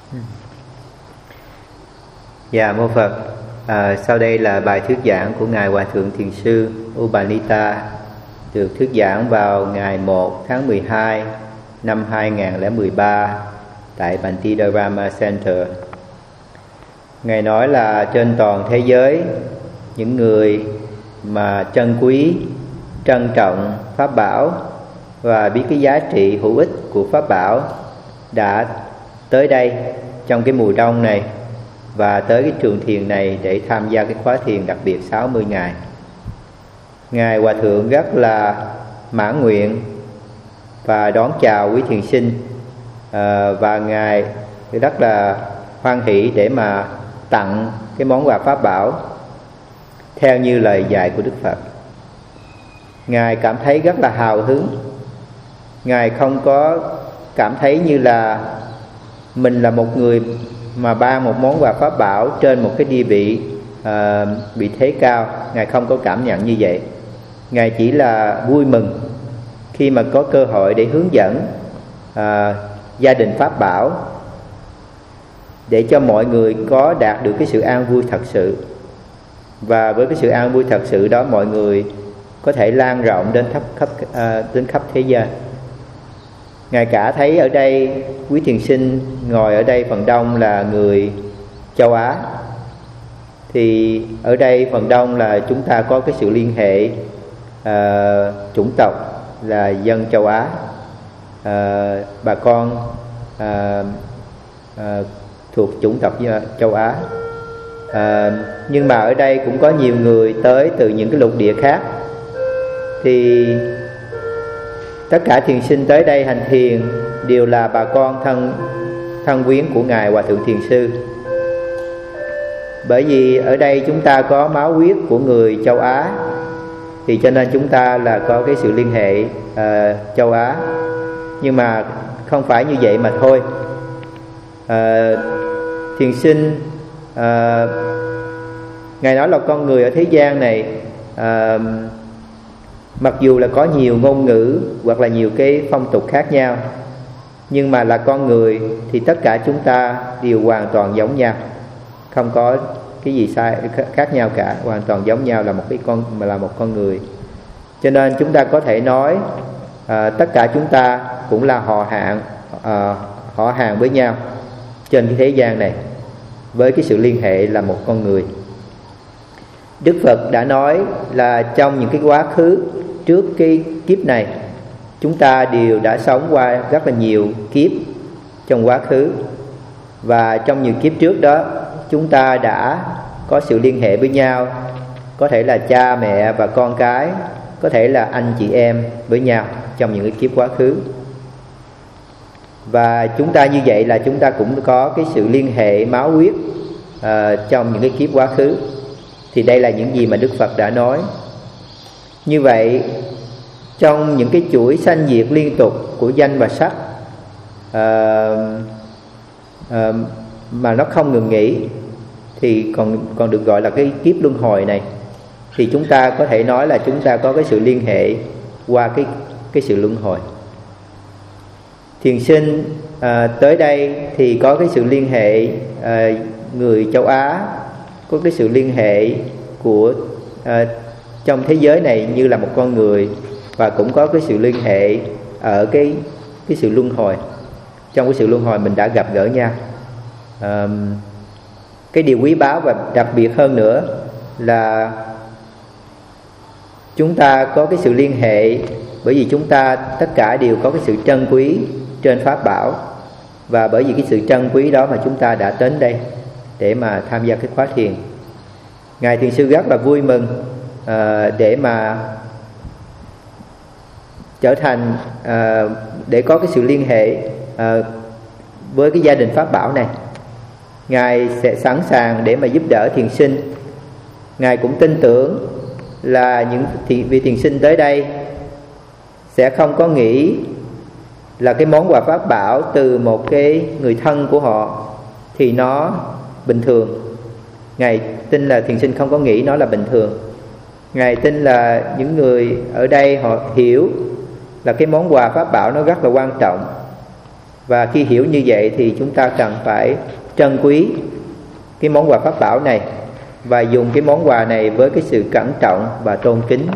Dạ mô Phật. Sau đây là bài thuyết giảng của Ngài Hòa Thượng Thiền sư U Bà Ni Ta, được thuyết giảng vào ngày 1 tháng 12 năm 2013 tại Bantidharma Center. Ngài nói là trên toàn thế giới, những người mà trân quý, trân trọng Pháp Bảo và biết cái giá trị hữu ích của Pháp Bảo đã tới đây trong cái mùa đông này và tới cái trường thiền này để tham gia cái khóa thiền đặc biệt 60 ngày. Ngài Hòa Thượng rất là mãn nguyện và đón chào quý thiền sinh, và Ngài rất là hoan hỷ để mà tặng cái món quà Pháp Bảo theo như lời dạy của Đức Phật. Ngài cảm thấy rất là hào hứng. Ngài không có cảm thấy như là mình là một người mà ban một món quà Pháp Bảo trên một cái địa vị thế cao. Ngài không có cảm nhận như vậy. Ngài chỉ là vui mừng khi mà có cơ hội để hướng dẫn gia đình Pháp Bảo, để cho mọi người có đạt được cái sự an vui thật sự. Và với cái sự an vui thật sự đó, mọi người có thể lan rộng đến khắp thế gian. Ngài cả thấy ở đây quý thiền sinh ngồi ở đây phần đông là người châu Á, thì ở đây phần đông là chúng ta có cái sự liên hệ chủng tộc là dân châu Á, bà con thuộc chủng tộc châu Á. Nhưng mà ở đây cũng có nhiều người tới từ những cái lục địa khác. Thì tất cả thiền sinh tới đây hành thiền đều là bà con thân quyến của Ngài Hòa Thượng Thiền sư. Bởi vì ở đây chúng ta có máu huyết của người châu Á, thì cho nên chúng ta là có cái sự liên hệ châu Á. Nhưng mà không phải như vậy mà thôi. Thiền sinh Ngài nói là con người ở thế gian này, mặc dù là có nhiều ngôn ngữ hoặc là nhiều cái phong tục khác nhau, nhưng mà là con người thì tất cả chúng ta đều hoàn toàn giống nhau, không có cái gì khác nhau cả, hoàn toàn giống nhau, là một con người. Cho nên chúng ta có thể nói tất cả chúng ta cũng là họ hàng với nhau trên cái thế gian này, với cái sự liên hệ là một con người. Đức Phật đã nói là trong những cái quá khứ trước cái kiếp này, chúng ta đều đã sống qua rất là nhiều kiếp trong quá khứ. Và trong nhiều kiếp trước đó, chúng ta đã có sự liên hệ với nhau, có thể là cha mẹ và con cái, có thể là anh chị em với nhau trong những cái kiếp quá khứ. Và chúng ta như vậy là chúng ta cũng có cái sự liên hệ máu huyết trong những cái kiếp quá khứ. Thì đây là những gì mà Đức Phật đã nói. Như vậy, trong những cái chuỗi sanh diệt liên tục của danh và sắc mà nó không ngừng nghỉ, thì còn được gọi là cái kiếp luân hồi này, thì chúng ta có thể nói là chúng ta có cái sự liên hệ qua cái sự luân hồi. Thiền sinh tới đây thì có cái sự liên hệ người châu Á, có cái sự liên hệ của trong thế giới này như là một con người, và cũng có cái sự liên hệ ở cái sự luân hồi. Trong cái sự luân hồi mình đã gặp gỡ nhau. Cái điều quý báu và đặc biệt hơn nữa là chúng ta có cái sự liên hệ, bởi vì chúng ta tất cả đều có cái sự trân quý trên Pháp Bảo. Và bởi vì cái sự trân quý đó mà chúng ta đã đến đây để mà tham gia cái khóa thiền. Ngài Thiền sư rất là vui mừng để mà trở thành để có cái sự liên hệ với cái gia đình Pháp Bảo này. Ngài sẽ sẵn sàng để mà giúp đỡ thiền sinh. Ngài cũng tin tưởng là những vị thiền sinh tới đây sẽ không có nghĩ là cái món quà Pháp Bảo từ một cái người thân của họ thì nó bình thường. Ngài tin là thiền sinh không có nghĩ nó là bình thường. Ngài tin là những người ở đây họ hiểu là cái món quà Pháp Bảo nó rất là quan trọng. Và khi hiểu như vậy thì chúng ta cần phải trân quý cái món quà pháp bảo này và dùng cái món quà này với cái sự cẩn trọng và tôn kính.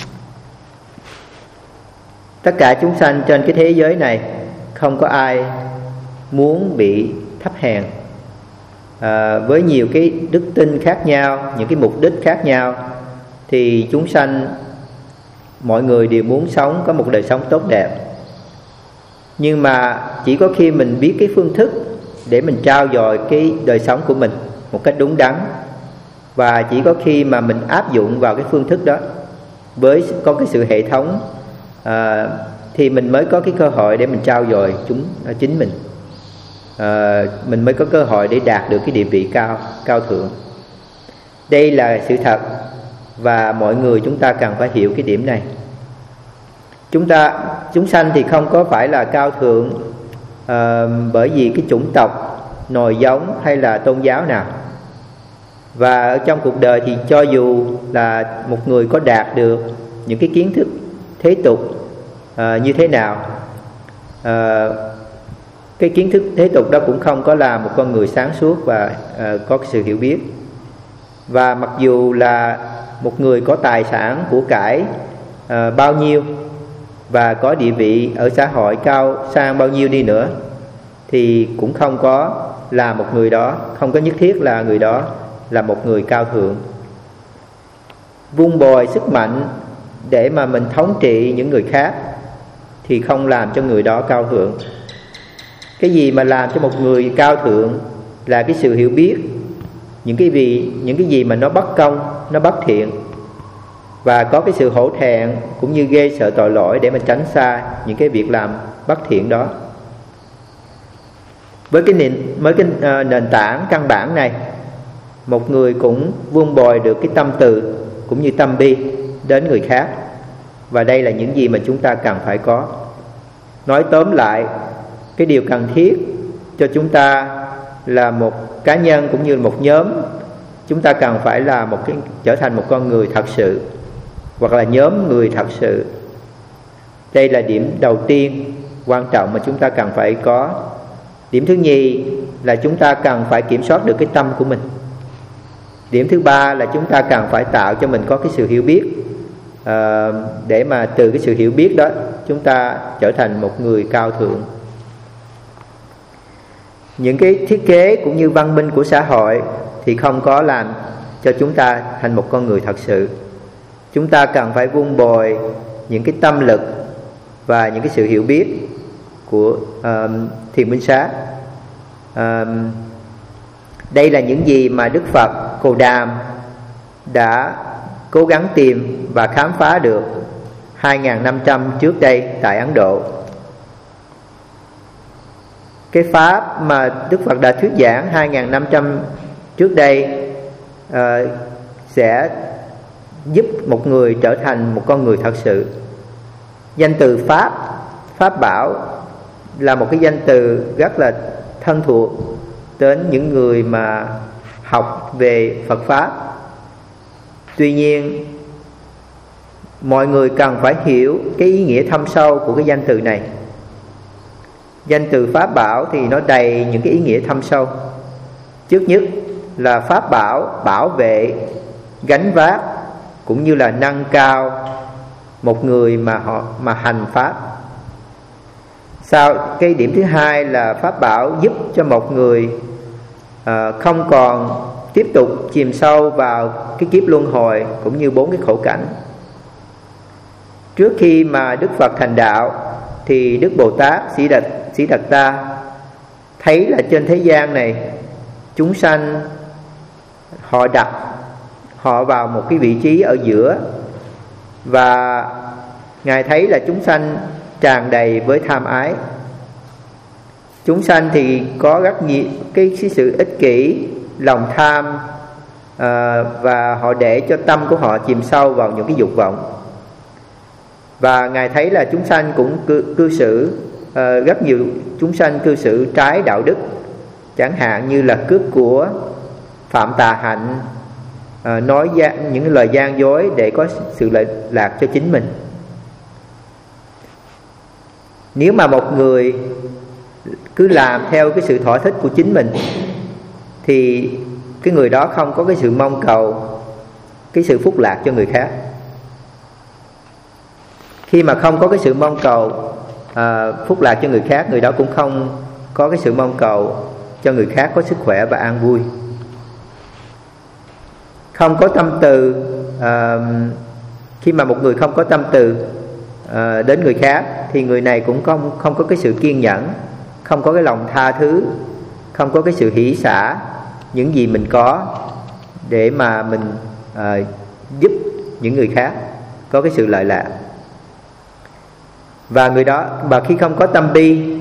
Tất cả chúng sanh trên cái thế giới này không có ai muốn bị thấp hèn. Với nhiều cái đức tin khác nhau, những cái mục đích khác nhau, thì chúng sanh mọi người đều muốn sống có một đời sống tốt đẹp. Nhưng mà chỉ có khi mình biết cái phương thức để mình trau dồi cái đời sống của mình một cách đúng đắn, và chỉ có khi mà mình áp dụng vào cái phương thức đó với có cái sự hệ thống, thì mình mới có cái cơ hội để mình trau dồi chính mình. Mình mới có cơ hội để đạt được cái địa vị cao thượng. Đây là sự thật, và mọi người chúng ta cần phải hiểu cái điểm này. Chúng sanh thì không có phải là cao thượng bởi vì cái chủng tộc, nòi giống hay là tôn giáo nào. Và ở trong cuộc đời thì cho dù là một người có đạt được những cái kiến thức thế tục như thế nào, cái kiến thức thế tục đó cũng không có là một con người sáng suốt và có sự hiểu biết. Và mặc dù là một người có tài sản của cải bao nhiêu và có địa vị ở xã hội cao sang bao nhiêu đi nữa, thì cũng không có là một người đó, không có nhất thiết là người đó là một người cao thượng. Vun bồi sức mạnh để mà mình thống trị những người khác thì không làm cho người đó cao thượng. Cái gì mà làm cho một người cao thượng là cái sự hiểu biết những cái gì mà nó bất công, nó bất thiện, và có cái sự hổ thẹn cũng như ghê sợ tội lỗi để mà tránh xa những cái việc làm bất thiện đó. Với cái nền tảng căn bản này, một người cũng vun bồi được cái tâm từ cũng như tâm bi đến người khác. Và đây là những gì mà chúng ta cần phải có. Nói tóm lại, cái điều cần thiết cho chúng ta là một cá nhân cũng như một nhóm, chúng ta cần phải là trở thành một con người thật sự, hoặc là nhóm người thật sự. Đây là điểm đầu tiên quan trọng mà chúng ta cần phải có. Điểm thứ nhì là chúng ta cần phải kiểm soát được cái tâm của mình. Điểm thứ ba là chúng ta cần phải tạo cho mình có cái sự hiểu biết, để mà từ cái sự hiểu biết đó chúng ta trở thành một người cao thượng. Những cái thiết kế cũng như văn minh của xã hội thì không có làm cho chúng ta thành một con người thật sự. Chúng ta cần phải vun bồi những cái tâm lực và những cái sự hiểu biết của thiền minh sát. Đây là những gì mà Đức Phật Cồ Đàm đã cố gắng tìm và khám phá được 2.500 trước đây tại Ấn Độ. Cái pháp mà Đức Phật đã thuyết giảng 2.500 trước đây sẽ giúp một người trở thành một con người thật sự. Danh từ Pháp bảo là một cái danh từ rất là thân thuộc đến những người mà học về Phật Pháp. Tuy nhiên, mọi người cần phải hiểu cái ý nghĩa thâm sâu của cái danh từ này. Danh từ Pháp bảo thì nó đầy những cái ý nghĩa thâm sâu. Trước nhất là Pháp bảo bảo vệ, gánh vác cũng như là nâng cao một người mà hành Pháp. Cái điểm thứ hai là Pháp bảo giúp cho một người không còn tiếp tục chìm sâu vào cái kiếp luân hồi cũng như 4 cái khổ cảnh. Trước khi mà Đức Phật thành đạo thì Đức Bồ Tát Sĩ Đạt Ta thấy là trên thế gian này chúng sanh họ đặt họ vào một cái vị trí ở giữa, và Ngài thấy là chúng sanh tràn đầy với tham ái. Chúng sanh thì có rất nhiều cái sự ích kỷ, lòng tham, và họ để cho tâm của họ chìm sâu vào những cái dục vọng. Và Ngài thấy là chúng sanh cũng cư xử, rất nhiều chúng sanh cư xử trái đạo đức, chẳng hạn như là cướp của, phạm tà hạnh, nói những lời gian dối để có sự lợi lạc cho chính mình. Nếu mà một người cứ làm theo cái sự thỏa thích của chính mình, thì cái người đó không có cái sự mong cầu cái sự phúc lạc cho người khác. Khi mà không có cái sự mong cầu phúc lạc cho người khác, người đó cũng không có cái sự mong cầu cho người khác có sức khỏe và an vui. Không có tâm từ, khi mà một người không có tâm từ đến người khác, thì người này cũng không có cái sự kiên nhẫn, không có cái lòng tha thứ, không có cái sự hỷ xả những gì mình có để mà mình giúp những người khác có cái sự lợi lạc. Và người đó, và khi không có tâm bi,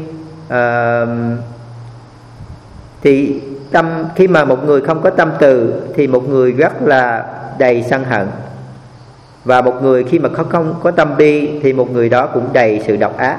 thì khi mà một người không có tâm từ thì một người rất là đầy sân hận. Và một người khi mà không có tâm bi thì một người đó cũng đầy sự độc ác.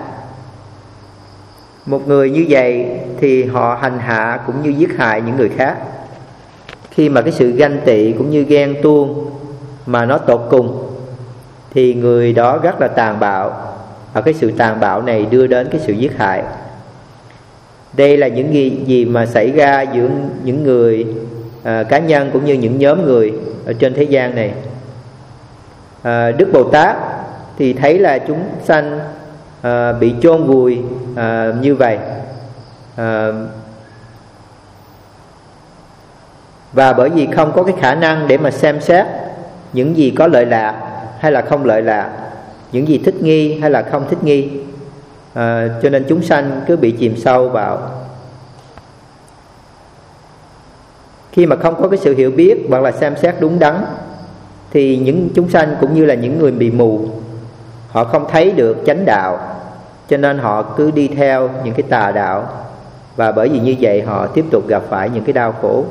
Một người như vậy thì họ hành hạ cũng như giết hại những người khác. Khi mà cái sự ganh tị cũng như ghen tuông mà nó tột cùng thì người đó rất là tàn bạo, và cái sự tàn bạo này đưa đến cái sự giết hại. Đây là những gì mà xảy ra giữa những người cá nhân cũng như những nhóm người ở trên thế gian này. Đức Bồ Tát thì thấy là chúng sanh bị chôn vùi như vậy, và bởi vì không có cái khả năng để mà xem xét những gì có lợi lạc hay là không lợi lạc, những gì thích nghi hay là không thích nghi, cho nên chúng sanh cứ bị chìm sâu vào. Khi mà không có cái sự hiểu biết hoặc là xem xét đúng đắn, thì những chúng sanh cũng như là những người bị mù, họ không thấy được chánh đạo, cho nên họ cứ đi theo những cái tà đạo, và bởi vì như vậy họ tiếp tục gặp phải những cái đau khổ.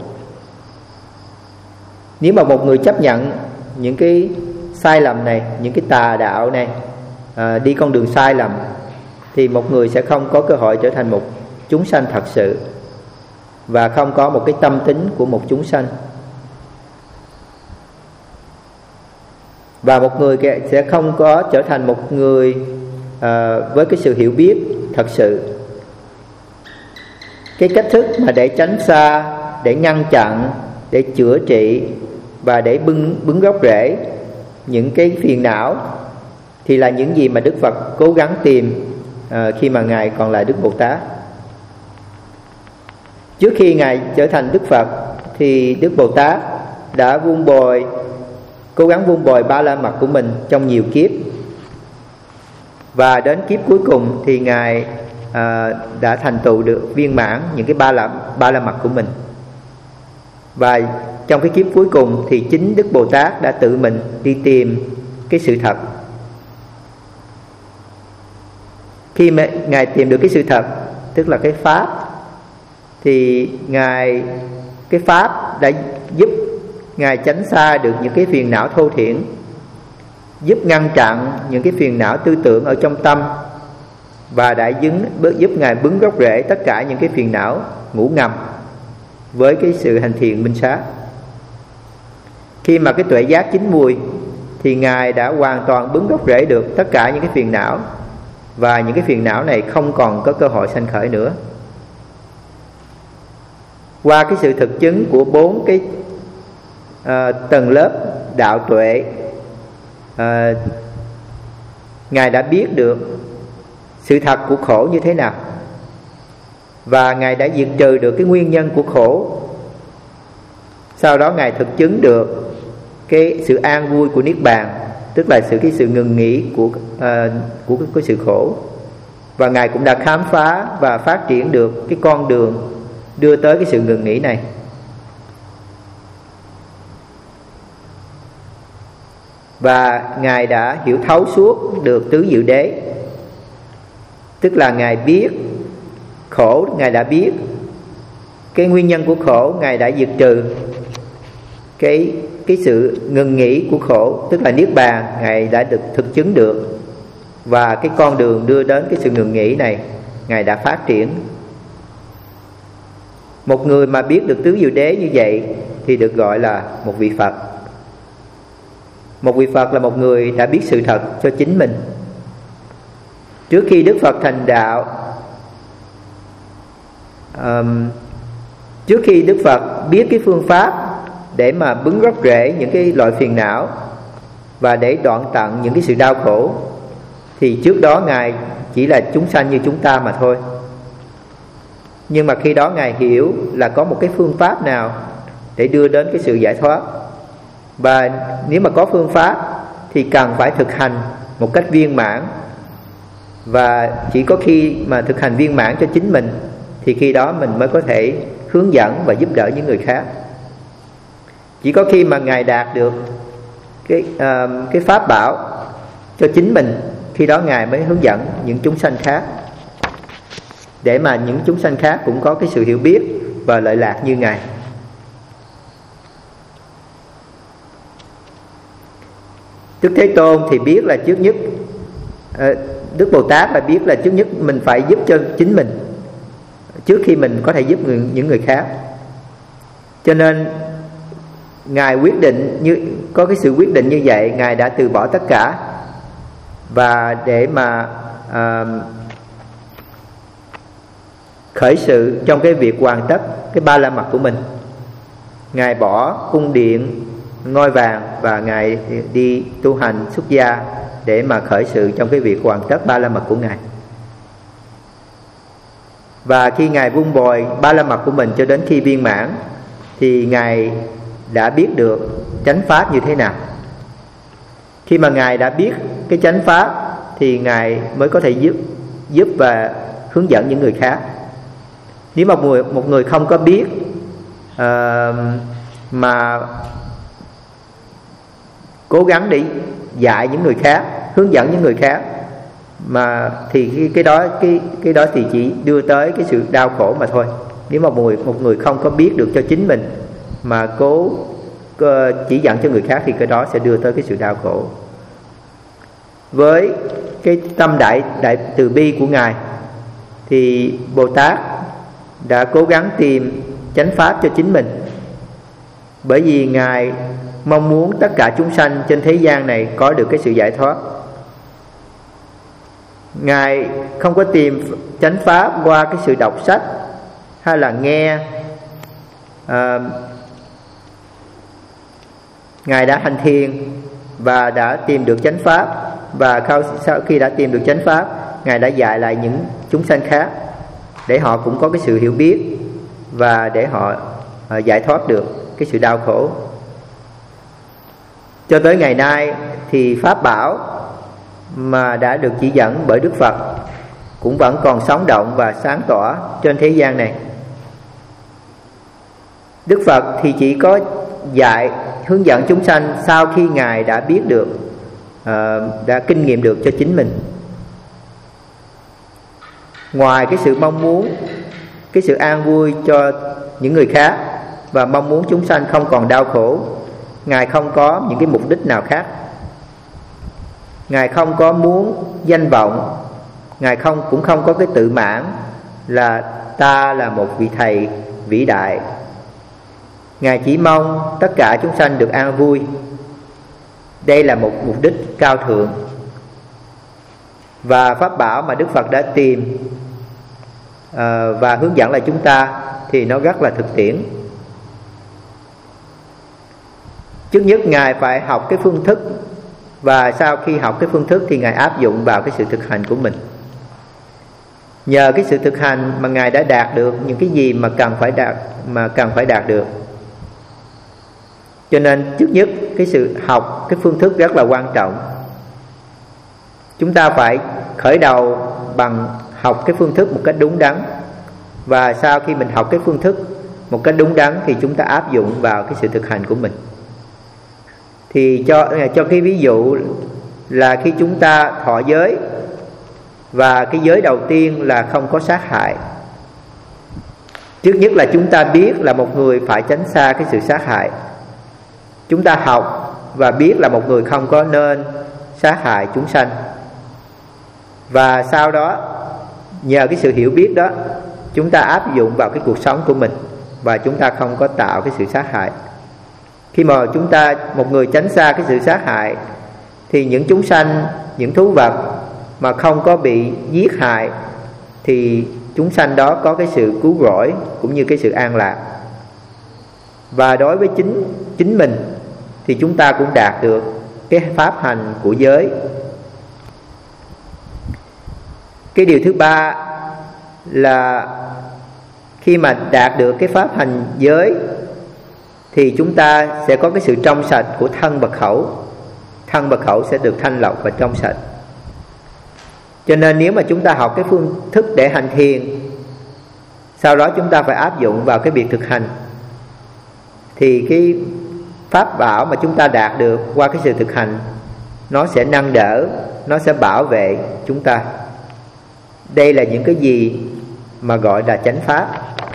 Nếu mà một người chấp nhận những cái sai lầm này, những cái tà đạo này, đi con đường sai lầm, thì một người sẽ không có cơ hội trở thành một chúng sanh thật sự, và không có một cái tâm tính của một chúng sanh. Và một người sẽ không có trở thành một người với cái sự hiểu biết thật sự. Cái cách thức mà để tránh xa, để ngăn chặn, để chữa trị và để bứng gốc rễ những cái phiền não thì là những gì mà Đức Phật cố gắng tìm khi mà Ngài còn là Đức Bồ Tát. Trước khi Ngài trở thành Đức Phật thì Đức Bồ Tát đã cố gắng vun bồi ba la mật của mình trong nhiều kiếp. Và đến kiếp cuối cùng thì Ngài đã thành tựu được viên mãn những cái ba la mật của mình. Và trong cái kiếp cuối cùng thì chính Đức Bồ Tát đã tự mình đi tìm cái sự thật. Khi mà Ngài tìm được cái sự thật, tức là cái Pháp, thì cái Pháp đã giúp Ngài tránh xa được những cái phiền não thô thiển, giúp ngăn chặn những cái phiền não tư tưởng ở trong tâm, và đã giúp Ngài bứng gốc rễ tất cả những cái phiền não ngủ ngầm với cái sự hành thiện minh sát. Khi mà cái tuệ giác chín mùi thì Ngài đã hoàn toàn bứng gốc rễ được tất cả những cái phiền não, và những cái phiền não này không còn có cơ hội sanh khởi nữa. Qua cái sự thực chứng của 4 cái tầng lớp đạo tuệ, Ngài đã biết được sự thật của khổ như thế nào, và Ngài đã diệt trừ được cái nguyên nhân của khổ. Sau đó Ngài thực chứng được cái sự an vui của Niết Bàn, tức là cái sự ngừng nghỉ của cái sự khổ. Và Ngài cũng đã khám phá và phát triển được cái con đường đưa tới cái sự ngừng nghỉ này. Và Ngài đã hiểu thấu suốt được tứ diệu đế, tức là Ngài biết khổ, Ngài đã biết cái nguyên nhân của khổ, Ngài đã diệt trừ cái sự ngừng nghỉ của khổ, tức là Niết Bàn, Ngài đã được thực chứng được. Và cái con đường đưa đến cái sự ngừng nghỉ này Ngài đã phát triển. Một người mà biết được tứ diệu đế như vậy thì được gọi là một vị Phật. Một vị Phật là một người đã biết sự thật cho chính mình. Trước khi Đức Phật thành đạo Trước khi Đức Phật biết cái phương pháp để mà bứng gốc rễ những cái loại phiền não và để đoạn tận những cái sự đau khổ, thì trước đó Ngài chỉ là chúng sanh như chúng ta mà thôi. Nhưng mà khi đó Ngài hiểu là có một cái phương pháp nào để đưa đến cái sự giải thoát. Và nếu mà có phương pháp thì cần phải thực hành một cách viên mãn. Và chỉ có khi mà thực hành viên mãn cho chính mình thì khi đó mình mới có thể hướng dẫn và giúp đỡ những người khác. Chỉ có khi mà Ngài đạt được cái pháp bảo cho chính mình, khi đó Ngài mới hướng dẫn những chúng sanh khác, để mà những chúng sanh khác cũng có cái sự hiểu biết và lợi lạc như Ngài. Đức Thế Tôn thì biết là trước nhất, Đức Bồ Tát là biết là trước nhất mình phải giúp cho chính mình trước khi mình có thể giúp những người khác. Cho nên Ngài quyết định, có cái sự quyết định như vậy, Ngài đã từ bỏ tất cả và để mà khởi sự trong cái việc hoàn tất cái ba la mật của mình. Ngài bỏ cung điện, ngôi vàng và Ngài đi tu hành xuất gia để mà khởi sự trong cái việc hoàn tất ba la mật của Ngài. Và khi Ngài vun bồi ba la mật của mình cho đến khi viên mãn thì Ngài đã biết được chánh pháp như thế nào. Khi mà Ngài đã biết cái chánh pháp thì Ngài mới có thể giúp và hướng dẫn những người khác. Nếu mà một người không có biết mà cố gắng để dạy những người khác, hướng dẫn những người khác, mà thì cái đó thì chỉ đưa tới cái sự đau khổ mà thôi. Nếu mà một người không có biết được cho chính mình mà cố chỉ dẫn cho người khác thì cái đó sẽ đưa tới cái sự đau khổ. Với cái tâm đại từ bi của Ngài thì Bồ Tát đã cố gắng tìm chánh pháp cho chính mình, bởi vì Ngài mong muốn tất cả chúng sanh trên thế gian này có được cái sự giải thoát. Ngài không có tìm chánh pháp qua cái sự đọc sách hay là nghe. Ngài đã hành thiền và đã tìm được chánh pháp, và sau khi đã tìm được chánh pháp, Ngài đã dạy lại những chúng sanh khác để họ cũng có cái sự hiểu biết và để họ giải thoát được cái sự đau khổ. Cho tới ngày nay thì pháp bảo mà đã được chỉ dẫn bởi Đức Phật cũng vẫn còn sống động và sáng tỏa trên thế gian này. Đức Phật thì chỉ có dạy, hướng dẫn chúng sanh sau khi Ngài đã biết được, đã kinh nghiệm được cho chính mình. Ngoài cái sự mong muốn, cái sự an vui cho những người khác và mong muốn chúng sanh không còn đau khổ, Ngài không có những cái mục đích nào khác. Ngài không có muốn danh vọng, Ngài cũng không có cái tự mãn là ta là một vị thầy vĩ đại. Ngài chỉ mong tất cả chúng sanh được an vui. Đây là một mục đích cao thượng. Và pháp bảo mà Đức Phật đã tìm và hướng dẫn lại chúng ta thì nó rất là thực tiễn. Trước nhất Ngài phải học cái phương thức, và sau khi học cái phương thức thì Ngài áp dụng vào cái sự thực hành của mình. Nhờ cái sự thực hành mà Ngài đã đạt được những cái gì mà cần phải đạt được. Cho nên trước nhất cái sự học cái phương thức rất là quan trọng. Chúng ta phải khởi đầu bằng học cái phương thức một cách đúng đắn, và sau khi mình học cái phương thức một cách đúng đắn thì chúng ta áp dụng vào cái sự thực hành của mình. Thì cho cái ví dụ là khi chúng ta thọ giới, và cái giới đầu tiên là không có sát hại. Trước nhất là chúng ta biết là một người phải tránh xa cái sự sát hại. Chúng ta học và biết là một người không có nên sát hại chúng sanh. Và sau đó nhờ cái sự hiểu biết đó, chúng ta áp dụng vào cái cuộc sống của mình, và chúng ta không có tạo cái sự sát hại. Khi mà một người tránh xa cái sự sát hại thì những chúng sanh, những thú vật mà không có bị giết hại thì chúng sanh đó có cái sự cứu rỗi cũng như cái sự an lạc. Và đối với chính mình thì chúng ta cũng đạt được cái pháp hành của giới. Cái điều thứ ba là khi mà đạt được cái pháp hành giới thì chúng ta sẽ có cái sự trong sạch của thân và khẩu. Thân và khẩu sẽ được thanh lọc và trong sạch. Cho nên nếu mà chúng ta học cái phương thức để hành thiền, sau đó chúng ta phải áp dụng vào cái việc thực hành, thì cái pháp bảo mà chúng ta đạt được qua cái sự thực hành, nó sẽ nâng đỡ, nó sẽ bảo vệ chúng ta. Đây là những cái gì mà gọi là chánh pháp.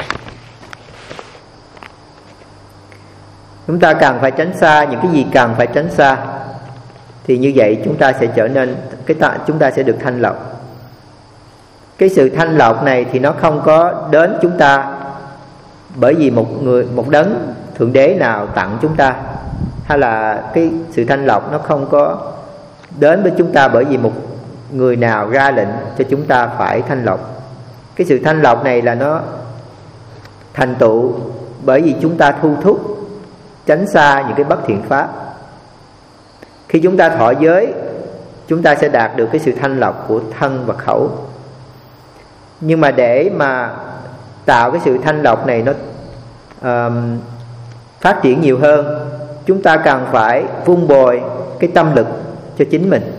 Chúng ta cần phải tránh xa những cái gì cần phải tránh xa, thì như vậy chúng ta sẽ trở nên chúng ta sẽ được thanh lọc. Cái sự thanh lọc này thì nó không có đến chúng ta bởi vì một đấng thượng đế nào tặng chúng ta, hay là cái sự thanh lọc nó không có đến với chúng ta bởi vì một người nào ra lệnh cho chúng ta phải thanh lọc. Cái sự thanh lọc này là nó thành tựu bởi vì chúng ta thu thúc tránh xa những cái bất thiện pháp. Khi chúng ta thọ giới, chúng ta sẽ đạt được cái sự thanh lọc của thân và khẩu. Nhưng mà để mà tạo cái sự thanh lọc này nó phát triển nhiều hơn, chúng ta cần phải vun bồi cái tâm lực cho chính mình.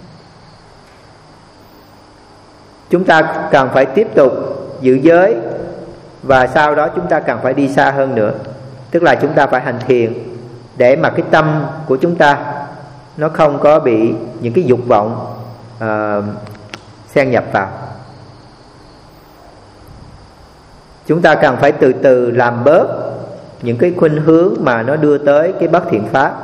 Chúng ta cần phải tiếp tục giữ giới, và sau đó chúng ta cần phải đi xa hơn nữa. Tức là chúng ta phải hành thiền để mà cái tâm của chúng ta nó không có bị những cái dục vọng xen nhập vào. Chúng ta cần phải từ từ làm bớt những cái khuynh hướng mà nó đưa tới cái bất thiện pháp.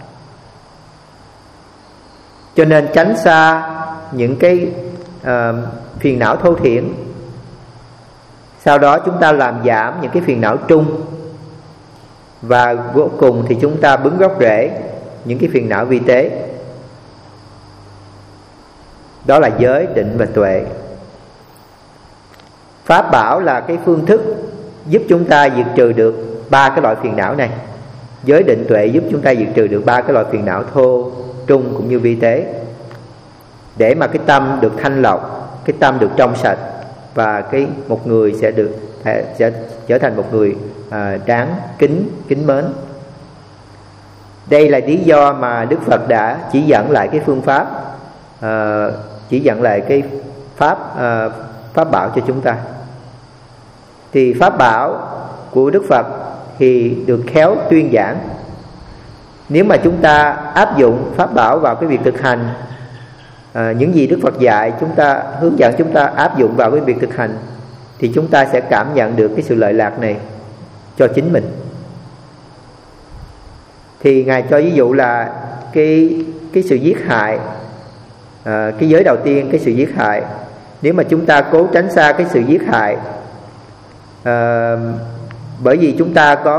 Cho nên tránh xa những cái phiền não thô thiển. Sau đó chúng ta làm giảm những cái phiền não trung, và vô cùng thì chúng ta bứng gốc rễ những cái phiền não vi tế. Đó là giới, định và tuệ. Pháp bảo là cái phương thức giúp chúng ta diệt trừ được ba cái loại phiền não này. Giới, định, tuệ giúp chúng ta diệt trừ được ba cái loại phiền não thô, trung cũng như vi tế, để mà cái tâm được thanh lọc, cái tâm được trong sạch, và một người sẽ trở thành một người đáng kính mến. Đây là lý do mà Đức Phật đã chỉ dẫn lại cái phương pháp, chỉ dẫn lại cái pháp bảo cho chúng ta. Thì pháp bảo của Đức Phật thì được khéo tuyên giảng. Nếu mà chúng ta áp dụng pháp bảo vào cái việc thực hành, những gì Đức Phật dạy chúng ta, hướng dẫn chúng ta áp dụng vào cái việc thực hành, thì chúng ta sẽ cảm nhận được cái sự lợi lạc này cho chính mình. Thì Ngài cho ví dụ là cái sự giết hại, cái giới đầu tiên, cái sự giết hại. Nếu mà chúng ta cố tránh xa cái sự giết hại, bởi vì chúng ta có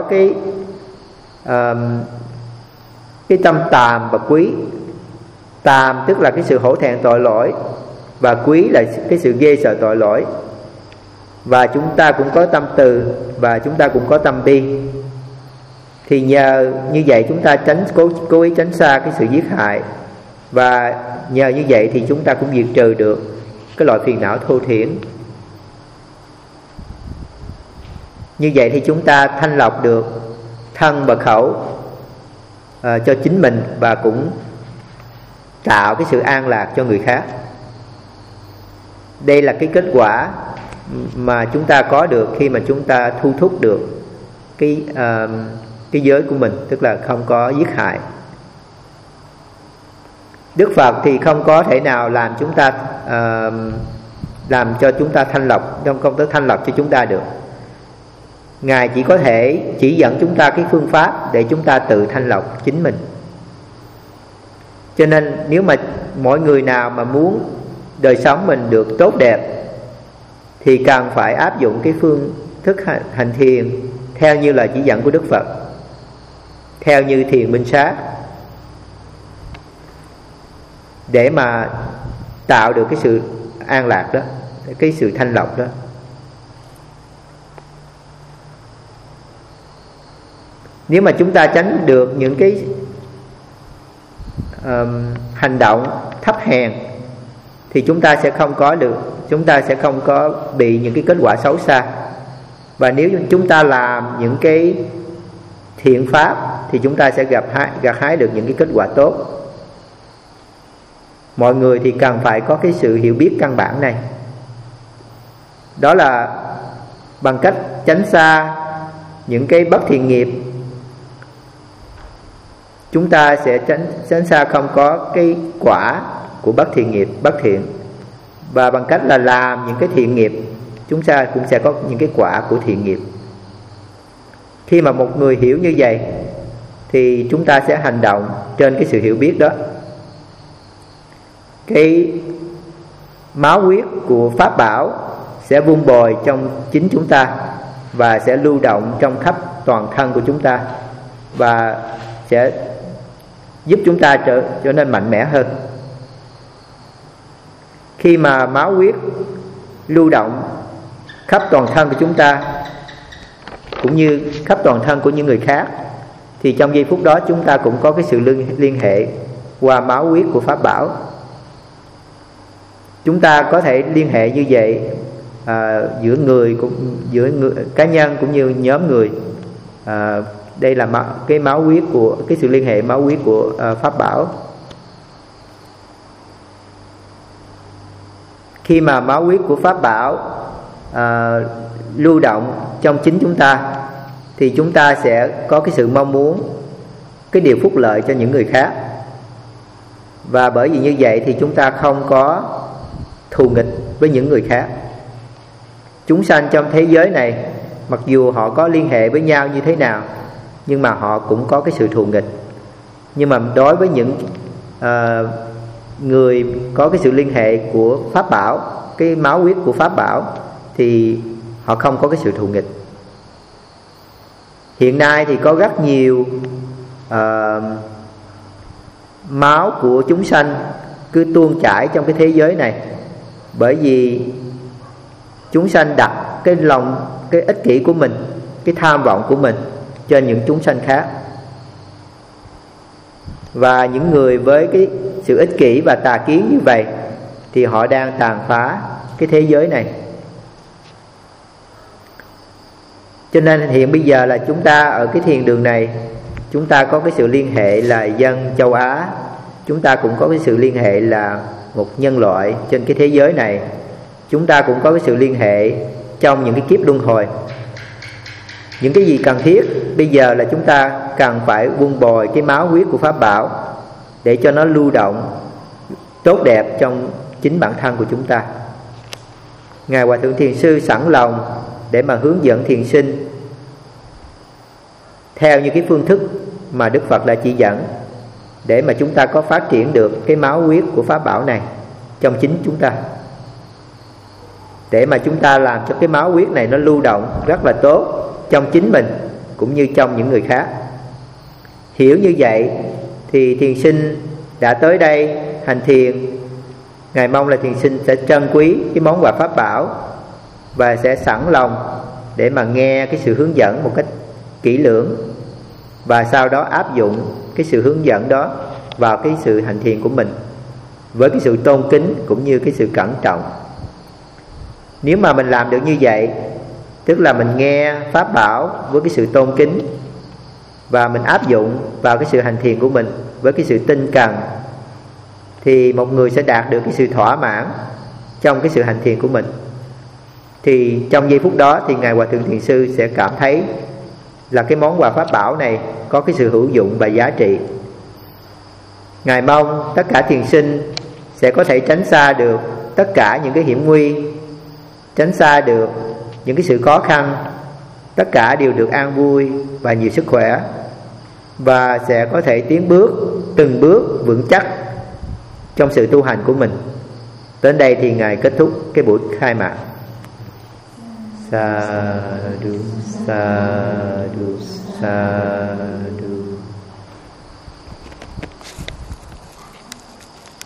cái tâm tàm và quý. Tàm tức là cái sự hổ thẹn tội lỗi, và quý là cái sự ghê sợ tội lỗi. Và chúng ta cũng có tâm từ, và chúng ta cũng có tâm bi. Thì nhờ như vậy chúng ta cố ý tránh xa cái sự giết hại, và nhờ như vậy thì chúng ta cũng diệt trừ được cái loại phiền não thô thiển. Như vậy thì chúng ta thanh lọc được thân và khẩu cho chính mình, và cũng tạo cái sự an lạc cho người khác. Đây là cái kết quả mà chúng ta có được khi mà chúng ta thu thúc được cái giới của mình, tức là không có giết hại. Đức Phật thì không có thể nào làm cho chúng ta thanh lọc, trong công tác thanh lọc cho chúng ta được. Ngài chỉ có thể chỉ dẫn chúng ta cái phương pháp để chúng ta tự thanh lọc chính mình. Cho nên nếu mà mỗi người nào mà muốn đời sống mình được tốt đẹp, thì cần phải áp dụng cái phương thức hành thiền theo như lời chỉ dẫn của Đức Phật, theo như thiền minh sát, để mà tạo được cái sự an lạc đó, cái sự thanh lọc đó. Nếu mà chúng ta tránh được những cái hành động thấp hèn thì chúng ta sẽ không có bị những cái kết quả xấu xa. Và nếu chúng ta làm những cái thiện pháp thì chúng ta sẽ gặt hái được những cái kết quả tốt. Mọi người thì cần phải có cái sự hiểu biết căn bản này. Đó là bằng cách tránh xa những cái bất thiện nghiệp, chúng ta sẽ tránh xa không có cái quả của bất thiện nghiệp, bất thiện. Và bằng cách là làm những cái thiện nghiệp, chúng ta cũng sẽ có những cái quả của thiện nghiệp. Khi mà một người hiểu như vậy thì chúng ta sẽ hành động trên cái sự hiểu biết đó. Cái máu huyết của Pháp bảo sẽ vun bồi trong chính chúng ta và sẽ lưu động trong khắp toàn thân của chúng ta, và sẽ giúp chúng ta trở nên mạnh mẽ hơn. Khi mà máu huyết lưu động khắp toàn thân của chúng ta cũng như khắp toàn thân của những người khác, thì trong giây phút đó chúng ta cũng có cái sự liên hệ qua máu huyết của Pháp bảo. Chúng ta có thể liên hệ như vậy giữa người cá nhân cũng như nhóm người. Đây là cái máu huyết của cái sự liên hệ máu huyết của Pháp bảo. Khi mà máu huyết của Pháp bảo lưu động trong chính chúng ta thì chúng ta sẽ có cái sự mong muốn cái điều phúc lợi cho những người khác. Và bởi vì như vậy thì chúng ta không có thù nghịch với những người khác. Chúng sanh trong thế giới này, mặc dù họ có liên hệ với nhau như thế nào, nhưng mà họ cũng có cái sự thù nghịch. Nhưng mà đối với những người có cái sự liên hệ của Pháp bảo, cái máu huyết của Pháp bảo, thì họ không có cái sự thù nghịch. Hiện nay thì có rất nhiều máu của chúng sanh cứ tuôn chảy trong cái thế giới này, bởi vì chúng sanh đặt cái ích kỷ của mình, cái tham vọng của mình trên những chúng sanh khác. Và những người với cái sự ích kỷ và tà kiến như vậy thì họ đang tàn phá cái thế giới này. Cho nên hiện bây giờ là chúng ta ở cái thiền đường này, chúng ta có cái sự liên hệ là dân châu Á, chúng ta cũng có cái sự liên hệ là một nhân loại trên cái thế giới này, chúng ta cũng có cái sự liên hệ trong những cái kiếp luân hồi. Những cái gì cần thiết bây giờ là chúng ta cần phải vun bồi cái máu huyết của Pháp bảo để cho nó lưu động tốt đẹp trong chính bản thân của chúng ta. Ngài Hòa Thượng Thiền Sư sẵn lòng để mà hướng dẫn thiền sinh theo những cái phương thức mà Đức Phật đã chỉ dẫn, để mà chúng ta có phát triển được cái máu huyết của Pháp bảo này trong chính chúng ta, để mà chúng ta làm cho cái máu huyết này nó lưu động rất là tốt trong chính mình cũng như trong những người khác. Hiểu như vậy thì thiền sinh đã tới đây hành thiền, Ngài mong là thiền sinh sẽ trân quý cái món quà Pháp bảo và sẽ sẵn lòng để mà nghe cái sự hướng dẫn một cách kỹ lưỡng, và sau đó áp dụng cái sự hướng dẫn đó vào cái sự hành thiền của mình với cái sự tôn kính cũng như cái sự cẩn trọng. Nếu mà mình làm được như vậy, tức là mình nghe Pháp bảo với cái sự tôn kính và mình áp dụng vào cái sự hành thiền của mình với cái sự tinh cần, thì một người sẽ đạt được cái sự thỏa mãn trong cái sự hành thiền của mình. Thì trong giây phút đó thì Ngài Hòa Thượng Thiền Sư sẽ cảm thấy là cái món quà Pháp bảo này có cái sự hữu dụng và giá trị. Ngài mong tất cả thiền sinh sẽ có thể tránh xa được tất cả những cái hiểm nguy, tránh xa được những cái sự khó khăn, tất cả đều được an vui và nhiều sức khỏe, và sẽ có thể tiến bước từng bước vững chắc trong sự tu hành của mình. Đến đây thì Ngài kết thúc cái buổi khai mạc. Sa du sa du sa du.